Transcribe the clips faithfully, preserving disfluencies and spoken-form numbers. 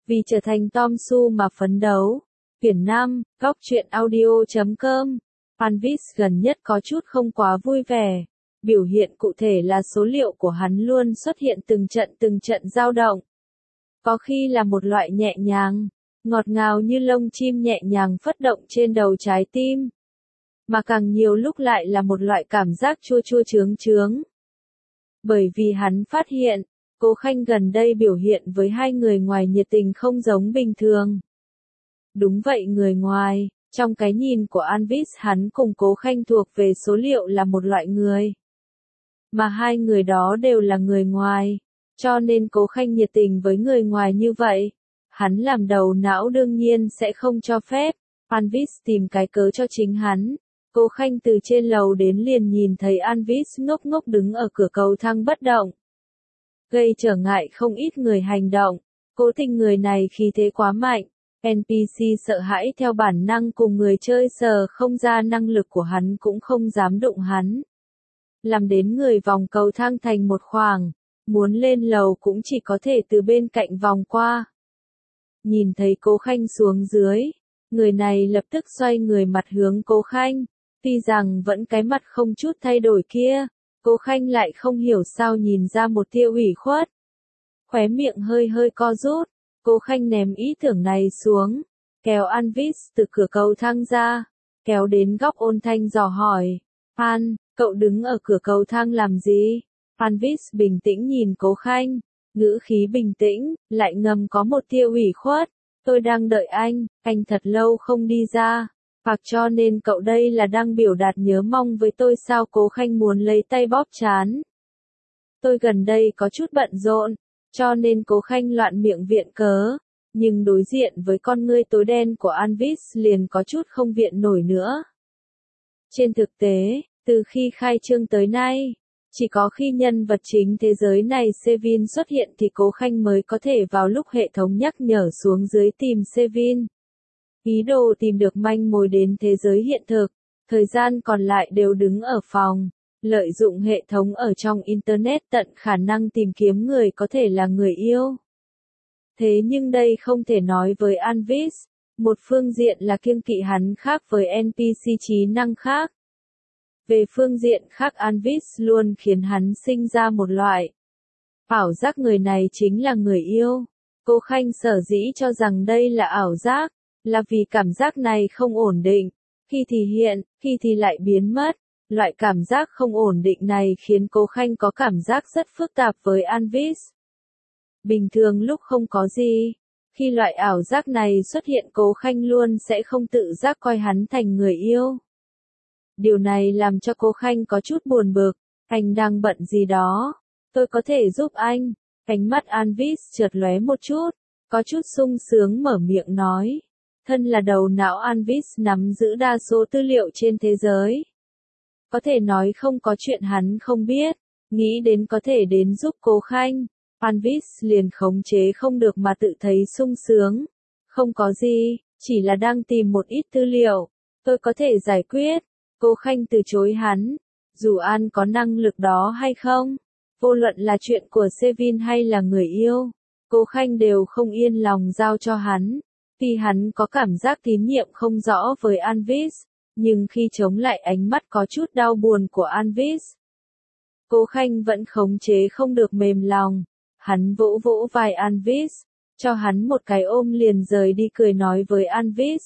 Vì trở thành Tom Su mà phấn đấu. Quyển năm, góc truyện audio chấm com. Anvis gần nhất có chút không quá vui vẻ. Biểu hiện cụ thể là số liệu của hắn luôn xuất hiện từng trận từng trận dao động. Có khi là một loại nhẹ nhàng, ngọt ngào như lông chim nhẹ nhàng phất động trên đầu trái tim. Mà càng nhiều lúc lại là một loại cảm giác chua chua chướng chướng. Bởi vì hắn phát hiện, Cố Khanh gần đây biểu hiện với hai người ngoài nhiệt tình không giống bình thường. Đúng vậy, người ngoài, trong cái nhìn của Anvis hắn cùng Cố Khanh thuộc về số liệu là một loại người. Mà hai người đó đều là người ngoài, cho nên Cố Khanh nhiệt tình với người ngoài như vậy. Hắn làm đầu não đương nhiên sẽ không cho phép. Anvis tìm cái cớ cho chính hắn. Cố Khanh từ trên lầu đến liền nhìn thấy Anvis ngốc ngốc đứng ở cửa cầu thang bất động. Gây trở ngại không ít người hành động. Cố Tình người này khí thế quá mạnh. en pê xê sợ hãi theo bản năng cùng người chơi sờ không ra năng lực của hắn cũng không dám đụng hắn. Làm đến người vòng cầu thang thành một khoảng. Muốn lên lầu cũng chỉ có thể từ bên cạnh vòng qua. Nhìn thấy Cố Khanh xuống dưới. Người này lập tức xoay người mặt hướng Cố Khanh. Tuy rằng vẫn cái mặt không chút thay đổi kia, Cố Khanh lại không hiểu sao nhìn ra một tia ủy khuất. Khóe miệng hơi hơi co rút, Cố Khanh ném ý tưởng này xuống, kéo Anvis từ cửa cầu thang ra, kéo đến góc ôn thanh dò hỏi, An, cậu đứng ở cửa cầu thang làm gì? Anvis bình tĩnh nhìn Cố Khanh, ngữ khí bình tĩnh, lại ngầm có một tia ủy khuất, tôi đang đợi anh, anh thật lâu không đi ra. Hoặc cho nên cậu đây là đang biểu đạt nhớ mong với tôi sao? Cố Khanh muốn lấy tay bóp trán. Tôi gần đây có chút bận rộn, cho nên Cố Khanh loạn miệng viện cớ, nhưng đối diện với con ngươi tối đen của Anvis liền có chút không viện nổi nữa. Trên thực tế, từ khi khai trương tới nay, chỉ có khi nhân vật chính thế giới này Sevin xuất hiện thì Cố Khanh mới có thể vào lúc hệ thống nhắc nhở xuống dưới tìm Sevin. Ý đồ tìm được manh mối đến thế giới hiện thực, thời gian còn lại đều đứng ở phòng, lợi dụng hệ thống ở trong Internet tận khả năng tìm kiếm người có thể là người yêu. Thế nhưng đây không thể nói với Anvis, một phương diện là kiêng kỵ hắn khác với en pê xê trí năng khác. Về phương diện khác Anvis luôn khiến hắn sinh ra một loại ảo giác người này chính là người yêu. Cố Khanh sở dĩ cho rằng đây là ảo giác, là vì cảm giác này không ổn định, khi thì hiện, khi thì lại biến mất. Loại cảm giác không ổn định này khiến Cố Khanh có cảm giác rất phức tạp với Anvis. Bình thường lúc không có gì, khi loại ảo giác này xuất hiện Cố Khanh luôn sẽ không tự giác coi hắn thành người yêu. Điều này làm cho Cố Khanh có chút buồn bực, anh đang bận gì đó, tôi có thể giúp anh. Ánh mắt Anvis chợt lóe một chút, có chút sung sướng mở miệng nói. Thân là đầu não Anvis nắm giữ đa số tư liệu trên thế giới. Có thể nói không có chuyện hắn không biết, nghĩ đến có thể đến giúp Cố Khanh. Anvis liền khống chế không được mà tự thấy sung sướng. Không có gì, chỉ là đang tìm một ít tư liệu, tôi có thể giải quyết. Cố Khanh từ chối hắn, dù An có năng lực đó hay không, vô luận là chuyện của Sevin hay là người yêu, Cố Khanh đều không yên lòng giao cho hắn. Vì hắn có cảm giác tín nhiệm không rõ với Anvis, nhưng khi chống lại ánh mắt có chút đau buồn của Anvis, Cố Khanh vẫn khống chế không được mềm lòng. Hắn vỗ vỗ vai Anvis, cho hắn một cái ôm liền rời đi cười nói với Anvis.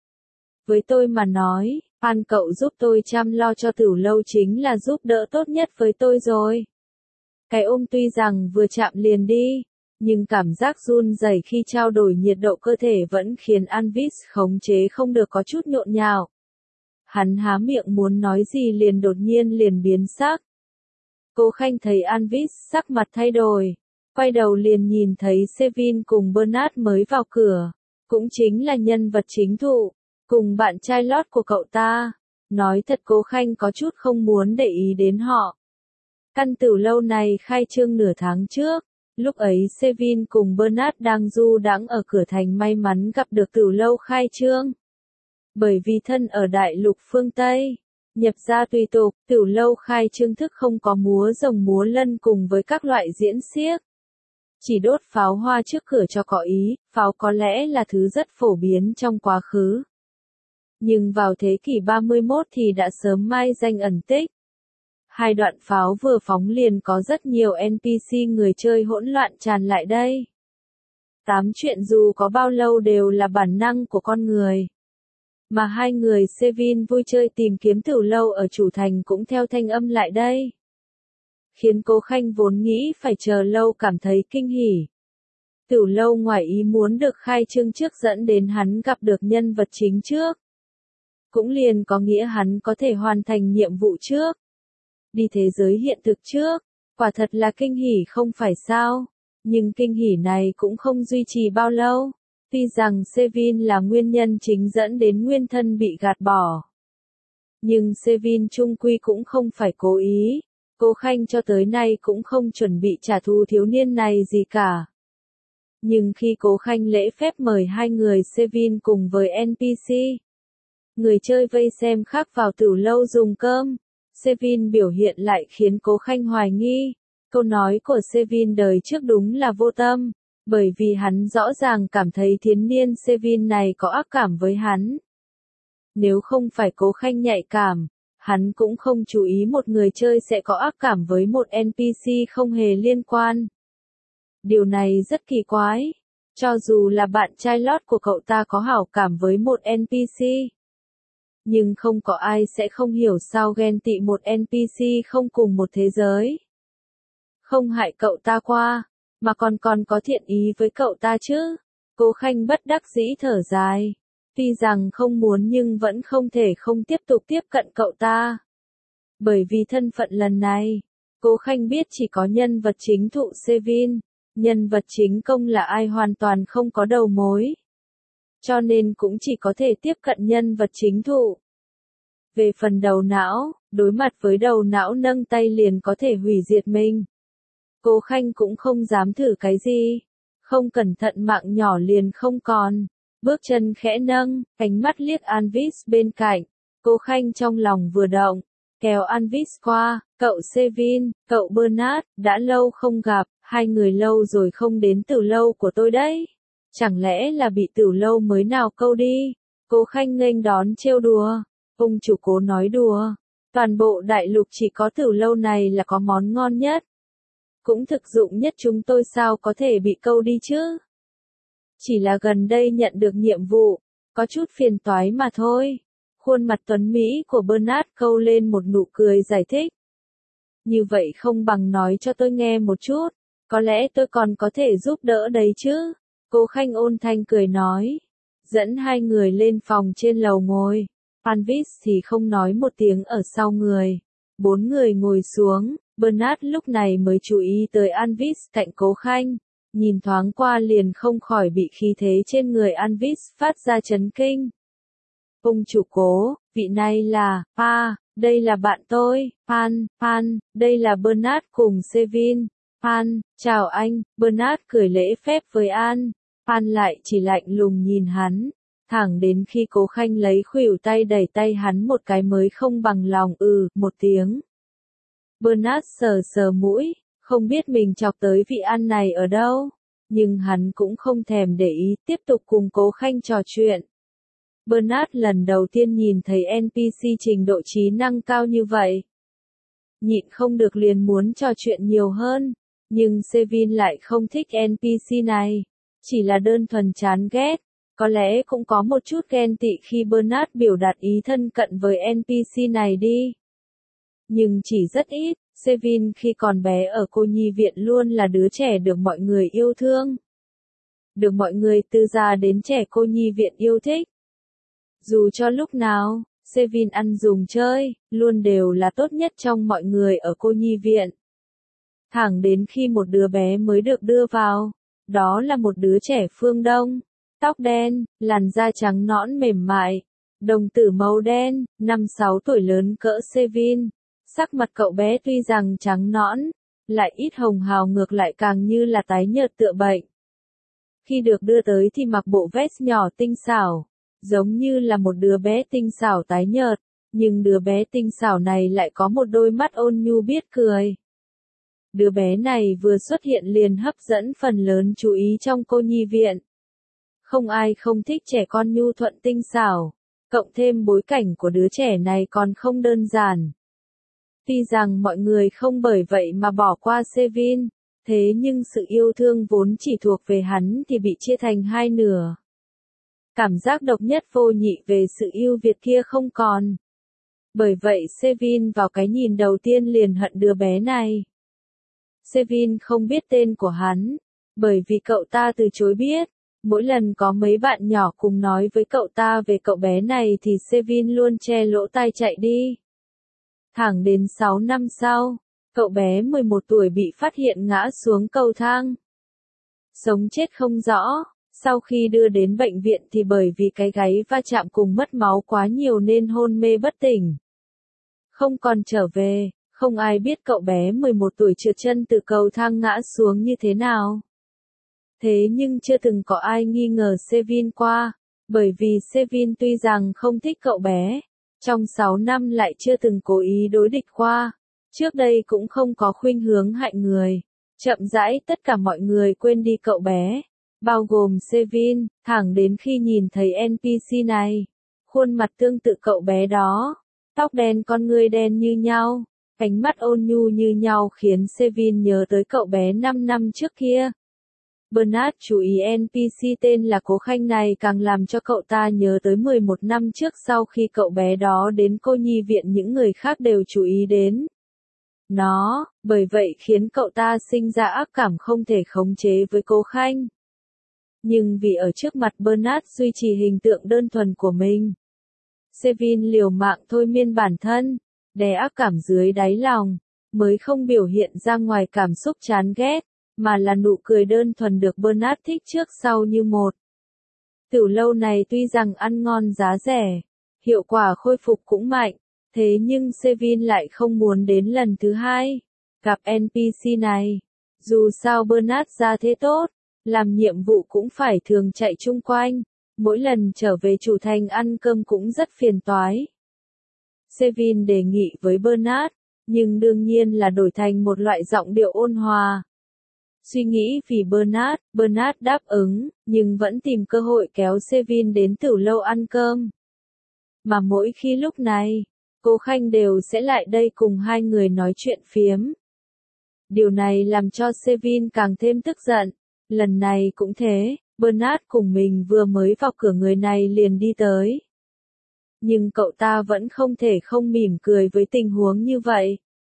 Với tôi mà nói, An cậu giúp tôi chăm lo cho Tửu Lâu chính là giúp đỡ tốt nhất với tôi rồi. Cái ôm tuy rằng vừa chạm liền đi, nhưng cảm giác run rẩy khi trao đổi nhiệt độ cơ thể vẫn khiến Anvis khống chế không được có chút nhộn nhạo. Hắn há miệng muốn nói gì liền đột nhiên liền biến sắc. Cố Khanh thấy Anvis sắc mặt thay đổi, quay đầu liền nhìn thấy Sevin cùng Bernard mới vào cửa, cũng chính là nhân vật chính thụ, cùng bạn trai lót của cậu ta. Nói thật Cố Khanh có chút không muốn để ý đến họ. Căn Tửu Lâu này khai trương nửa tháng trước. Lúc ấy Sevin cùng Bernard đang du đãng ở cửa thành may mắn gặp được Tửu Lâu khai trương. Bởi vì thân ở đại lục phương Tây, nhập gia tùy tục, Tửu Lâu khai trương thức không có múa rồng múa lân cùng với các loại diễn xiếc. Chỉ đốt pháo hoa trước cửa cho có ý, pháo có lẽ là thứ rất phổ biến trong quá khứ. Nhưng vào thế kỷ ba mươi mốt thì đã sớm mai danh ẩn tích. Hai đoạn pháo vừa phóng liền có rất nhiều en pê xê người chơi hỗn loạn tràn lại đây. Tám chuyện dù có bao lâu đều là bản năng của con người. Mà hai người Sevin vui chơi tìm kiếm từ lâu ở chủ thành cũng theo thanh âm lại đây. Khiến Cố Khanh vốn nghĩ phải chờ lâu cảm thấy kinh hỉ. Từ lâu ngoài ý muốn được khai trương trước dẫn đến hắn gặp được nhân vật chính trước. Cũng liền có nghĩa hắn có thể hoàn thành nhiệm vụ trước. Đi thế giới hiện thực trước, quả thật là kinh hỉ không phải sao. Nhưng kinh hỉ này cũng không duy trì bao lâu. Tuy rằng Sevin là nguyên nhân chính dẫn đến nguyên thân bị gạt bỏ. Nhưng Sevin chung quy cũng không phải cố ý. Cố Khanh cho tới nay cũng không chuẩn bị trả thù thiếu niên này gì cả. Nhưng khi Cố Khanh lễ phép mời hai người Sevin cùng với en pê xê, người chơi vây xem khác vào tử lâu dùng cơm, Sevin biểu hiện lại khiến Cố Khanh hoài nghi. Câu nói của Sevin đời trước đúng là vô tâm, bởi vì hắn rõ ràng cảm thấy thiếu niên Sevin này có ác cảm với hắn. Nếu không phải Cố Khanh nhạy cảm, hắn cũng không chú ý một người chơi sẽ có ác cảm với một en pê xê không hề liên quan. Điều này rất kỳ quái. Cho dù là bạn trai lót của cậu ta có hảo cảm với một en pê xê. Nhưng không có ai sẽ không hiểu sao ghen tị một en pê xê không cùng một thế giới. Không hại cậu ta qua, mà còn còn có thiện ý với cậu ta chứ. Cố Khanh bất đắc dĩ thở dài. Tuy rằng không muốn nhưng vẫn không thể không tiếp tục tiếp cận cậu ta. Bởi vì thân phận lần này, Cố Khanh biết chỉ có nhân vật chính thụ Sevin, nhân vật chính công là ai hoàn toàn không có đầu mối. Cho nên cũng chỉ có thể tiếp cận nhân vật chính thụ. Về phần đầu não, đối mặt với đầu não nâng tay liền có thể hủy diệt mình. Cố Khanh cũng không dám thử cái gì. Không cẩn thận mạng nhỏ liền không còn. Bước chân khẽ nâng, ánh mắt liếc Anvis bên cạnh. Cố Khanh trong lòng vừa động, kéo Anvis qua. Cậu Sevin, cậu Bernard, đã lâu không gặp, hai người lâu rồi không đến tử lâu của tôi đấy. Chẳng lẽ là bị tử lâu mới nào câu đi? Cố Khanh nghênh đón trêu đùa. Ông chủ Cố nói đùa. Toàn bộ đại lục chỉ có tử lâu này là có món ngon nhất. Cũng thực dụng nhất, chúng tôi sao có thể bị câu đi chứ? Chỉ là gần đây nhận được nhiệm vụ, có chút phiền toái mà thôi. Khuôn mặt tuấn Mỹ của Bernard câu lên một nụ cười giải thích. Như vậy không bằng nói cho tôi nghe một chút, có lẽ tôi còn có thể giúp đỡ đấy chứ. Cố Khanh ôn thanh cười nói. Dẫn hai người lên phòng trên lầu ngồi. Anvis thì không nói một tiếng ở sau người. Bốn người ngồi xuống. Bernard lúc này mới chú ý tới Anvis cạnh Cố Khanh. Nhìn thoáng qua liền không khỏi bị khí thế trên người Anvis phát ra chấn kinh. Ông chủ Cố, vị này là, Pa, đây là bạn tôi, Pan, Pan, đây là Bernard cùng Sevin. Pan, chào anh. Bernard cười lễ phép với An. Pan lại chỉ lạnh lùng nhìn hắn. Thẳng đến khi Cố Khanh lấy khuỷu tay đẩy tay hắn một cái mới không bằng lòng ừ, một tiếng. Bernard sờ sờ mũi, không biết mình chọc tới vị An này ở đâu. Nhưng hắn cũng không thèm để ý, tiếp tục cùng Cố Khanh trò chuyện. Bernard lần đầu tiên nhìn thấy en pê xê trình độ trí năng cao như vậy. Nhịn không được liền muốn trò chuyện nhiều hơn. Nhưng Sevin lại không thích en pê xê này. Chỉ là đơn thuần chán ghét. Có lẽ cũng có một chút ghen tị khi Bernard biểu đạt ý thân cận với en pê xê này đi. Nhưng chỉ rất ít. Sevin khi còn bé ở cô nhi viện luôn là đứa trẻ được mọi người yêu thương. Được mọi người từ già đến trẻ cô nhi viện yêu thích. Dù cho lúc nào, Sevin ăn dùng chơi, luôn đều là tốt nhất trong mọi người ở cô nhi viện. Thẳng đến khi một đứa bé mới được đưa vào, đó là một đứa trẻ phương Đông, tóc đen, làn da trắng nõn mềm mại, đồng tử màu đen, năm sáu tuổi lớn cỡ Sevin. Sắc mặt cậu bé tuy rằng trắng nõn, lại ít hồng hào ngược lại càng như là tái nhợt tựa bệnh. Khi được đưa tới thì mặc bộ vest nhỏ tinh xảo, giống như là một đứa bé tinh xảo tái nhợt, nhưng đứa bé tinh xảo này lại có một đôi mắt ôn nhu biết cười. Đứa bé này vừa xuất hiện liền hấp dẫn phần lớn chú ý trong cô nhi viện. Không ai không thích trẻ con nhu thuận tinh xảo, cộng thêm bối cảnh của đứa trẻ này còn không đơn giản. Tuy rằng mọi người không bởi vậy mà bỏ qua Sevin, thế nhưng sự yêu thương vốn chỉ thuộc về hắn thì bị chia thành hai nửa. Cảm giác độc nhất vô nhị về sự yêu Việt kia không còn. Bởi vậy Sevin vào cái nhìn đầu tiên liền hận đứa bé này. Sevin không biết tên của hắn, bởi vì cậu ta từ chối biết. Mỗi lần có mấy bạn nhỏ cùng nói với cậu ta về cậu bé này thì Sevin luôn che lỗ tai chạy đi. Thẳng đến sáu năm sau, cậu bé mười một tuổi bị phát hiện ngã xuống cầu thang. Sống chết không rõ, sau khi đưa đến bệnh viện thì bởi vì cái gáy va chạm cùng mất máu quá nhiều nên hôn mê bất tỉnh. Không còn trở về, không ai biết cậu bé mười một tuổi trượt chân từ cầu thang ngã xuống như thế nào. Thế nhưng chưa từng có ai nghi ngờ Sevin qua, bởi vì Sevin tuy rằng không thích cậu bé, trong sáu năm lại chưa từng cố ý đối địch qua, trước đây cũng không có khuynh hướng hại người. Chậm rãi tất cả mọi người quên đi cậu bé, bao gồm Sevin, thẳng đến khi nhìn thấy en pê xê này, khuôn mặt tương tự cậu bé đó, tóc đen con ngươi đen như nhau, ánh mắt ôn nhu như nhau khiến Sevin nhớ tới cậu bé năm năm trước kia. Bernard chú ý en pê xê tên là Cố Khanh này càng làm cho cậu ta nhớ tới mười một năm trước sau khi cậu bé đó đến cô nhi viện những người khác đều chú ý đến nó, bởi vậy khiến cậu ta sinh ra ác cảm không thể khống chế với Cố Khanh. Nhưng vì ở trước mặt Bernard duy trì hình tượng đơn thuần của mình, Sevin liều mạng thôi miên bản thân, đè ác cảm dưới đáy lòng, mới không biểu hiện ra ngoài cảm xúc chán ghét, mà là nụ cười đơn thuần được Bernard thích trước sau như một. Tiểu lâu này tuy rằng ăn ngon giá rẻ, hiệu quả khôi phục cũng mạnh, thế nhưng Sevin lại không muốn đến lần thứ hai gặp en pê xê này. Dù sao Bernard ra thế tốt, làm nhiệm vụ cũng phải thường chạy chung quanh, mỗi lần trở về chủ thành ăn cơm cũng rất phiền toái. Sevin đề nghị với Bernard, nhưng đương nhiên là đổi thành một loại giọng điệu ôn hòa. Suy nghĩ vì Bernard, Bernard đáp ứng, nhưng vẫn tìm cơ hội kéo Sevin đến tiểu lâu ăn cơm. Mà mỗi khi lúc này, Cố Khanh đều sẽ lại đây cùng hai người nói chuyện phiếm. Điều này làm cho Sevin càng thêm tức giận. Lần này cũng thế, Bernard cùng mình vừa mới vào cửa người này liền đi tới. Nhưng cậu ta vẫn không thể không mỉm cười với tình huống như vậy.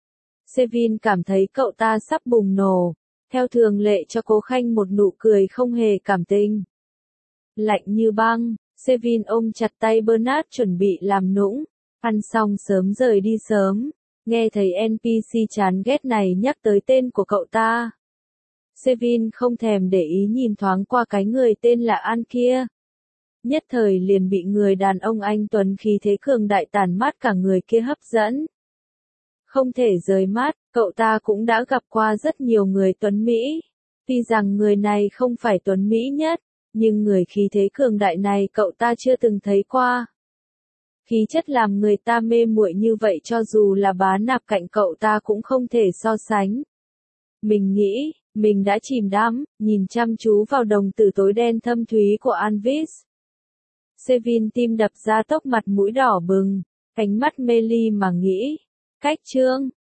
Sevin cảm thấy cậu ta sắp bùng nổ, theo thường lệ cho Cố Khanh một nụ cười không hề cảm tình. Lạnh như băng, Sevin ôm chặt tay Bernard chuẩn bị làm nũng, ăn xong sớm rời đi sớm, nghe thấy en pê xê chán ghét này nhắc tới tên của cậu ta. Sevin không thèm để ý nhìn thoáng qua cái người tên là An kia. Nhất thời liền bị người đàn ông anh tuấn khí thế cường đại tàn mát cả người kia hấp dẫn. Không thể rời mắt, cậu ta cũng đã gặp qua rất nhiều người tuấn Mỹ. Tuy rằng người này không phải tuấn Mỹ nhất, nhưng người khí thế cường đại này cậu ta chưa từng thấy qua. Khí chất làm người ta mê muội như vậy cho dù là bá nạp cạnh cậu ta cũng không thể so sánh. Mình nghĩ, mình đã chìm đắm, nhìn chăm chú vào đồng tử tối đen thâm thúy của Anvis. Sevin tim đập ra tốc mặt mũi đỏ bừng, ánh mắt mê ly mà nghĩ. Cách chương